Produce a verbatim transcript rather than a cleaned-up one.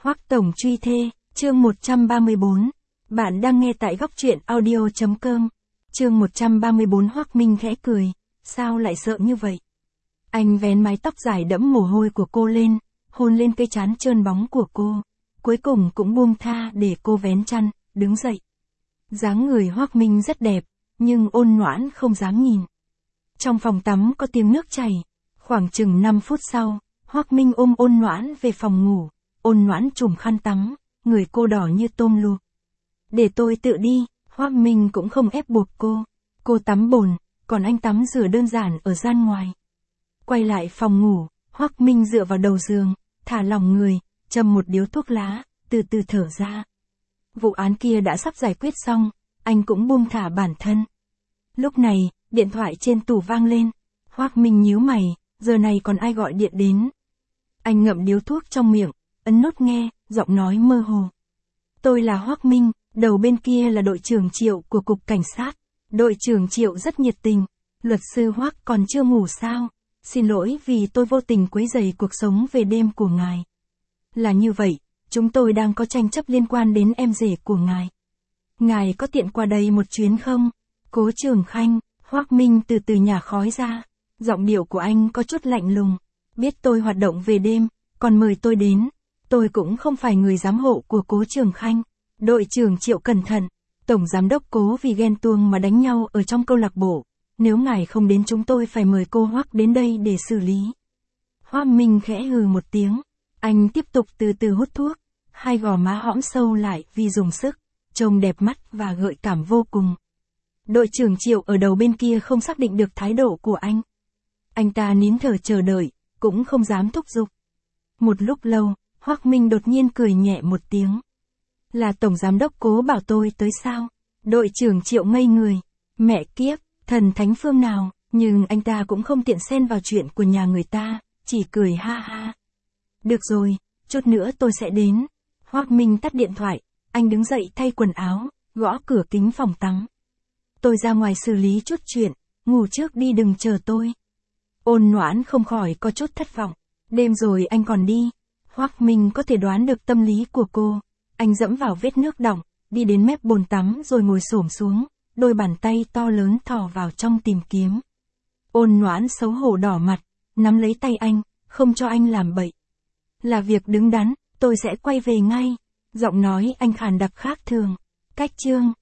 Hoắc Tổng truy thê, chương một trăm ba mươi bốn. Bạn đang nghe tại góc truyện audio chấm com. Chương một trăm ba mươi bốn. Hoắc Minh khẽ cười, sao lại sợ như vậy? Anh vén mái tóc dài đẫm mồ hôi của cô lên, hôn lên cái trán trơn bóng của cô, cuối cùng cũng buông tha để cô vén chăn, đứng dậy. Dáng người Hoắc Minh rất đẹp, nhưng ôn nhoãn không dám nhìn. Trong phòng tắm có tiếng nước chảy, khoảng chừng năm phút sau, Hoắc Minh ôm ôn nhoãn về phòng ngủ, ôn nhoãn trùm khăn tắm, người cô đỏ như tôm luộc. Để tôi tự đi, Hoắc Minh cũng không ép buộc cô. Cô tắm bồn, còn anh tắm rửa đơn giản ở gian ngoài. Quay lại phòng ngủ, Hoắc Minh dựa vào đầu giường, thả lỏng người, châm một điếu thuốc lá, từ từ thở ra. Vụ án kia đã sắp giải quyết xong, anh cũng buông thả bản thân. Lúc này, điện thoại trên tủ vang lên. Hoắc Minh nhíu mày, giờ này còn ai gọi điện đến? Anh ngậm điếu thuốc trong miệng, ấn nút nghe, giọng nói mơ hồ. Tôi là Hoắc Minh, đầu bên kia là đội trưởng Triệu của cục cảnh sát. Đội trưởng Triệu rất nhiệt tình. Luật sư Hoắc còn chưa ngủ sao? Xin lỗi vì tôi vô tình quấy rầy cuộc sống về đêm của ngài. Là như vậy, chúng tôi đang có tranh chấp liên quan đến em rể của ngài. Ngài có tiện qua đây một chuyến không? Cố Trường Khanh, Hoắc Minh từ từ nhả khói ra. Giọng điệu của anh có chút lạnh lùng. Biết tôi hoạt động về đêm, còn mời tôi đến. Tôi cũng không phải người giám hộ của Cố Trường Khanh. Đội trưởng Triệu cẩn thận. Tổng giám đốc Cố vì ghen tuông mà đánh nhau ở trong câu lạc bộ. Nếu ngài không đến chúng tôi phải mời cô Hoắc đến đây để xử lý. Hoắc Minh khẽ hừ một tiếng. Anh tiếp tục từ từ hút thuốc. Hai gò má hõm sâu lại vì dùng sức. Trông đẹp mắt và gợi cảm vô cùng. Đội trưởng Triệu ở đầu bên kia không xác định được thái độ của anh. Anh ta nín thở chờ đợi, cũng không dám thúc giục. Một lúc lâu, Hoắc Minh đột nhiên cười nhẹ một tiếng. Là tổng giám đốc Cố bảo tôi tới sao? Đội trưởng Triệu ngây người. Mẹ kiếp, thần thánh phương nào, nhưng anh ta cũng không tiện xen vào chuyện của nhà người ta, chỉ cười ha ha. Được rồi, chút nữa tôi sẽ đến. Hoắc Minh tắt điện thoại, anh đứng dậy thay quần áo, gõ cửa kính phòng tắm. Tôi ra ngoài xử lý chút chuyện, ngủ trước đi đừng chờ tôi. Ôn nhoãn không khỏi có chút thất vọng. Đêm rồi anh còn đi. Hoắc Minh có thể đoán được tâm lý của cô. Anh dẫm vào vết nước đọng, đi đến mép bồn tắm rồi ngồi xổm xuống, đôi bàn tay to lớn thò vào trong tìm kiếm. Ôn nhoãn xấu hổ đỏ mặt, nắm lấy tay anh, không cho anh làm bậy. Là việc đứng đắn, tôi sẽ quay về ngay. Giọng nói anh khàn đặc khác thường. Cách chương.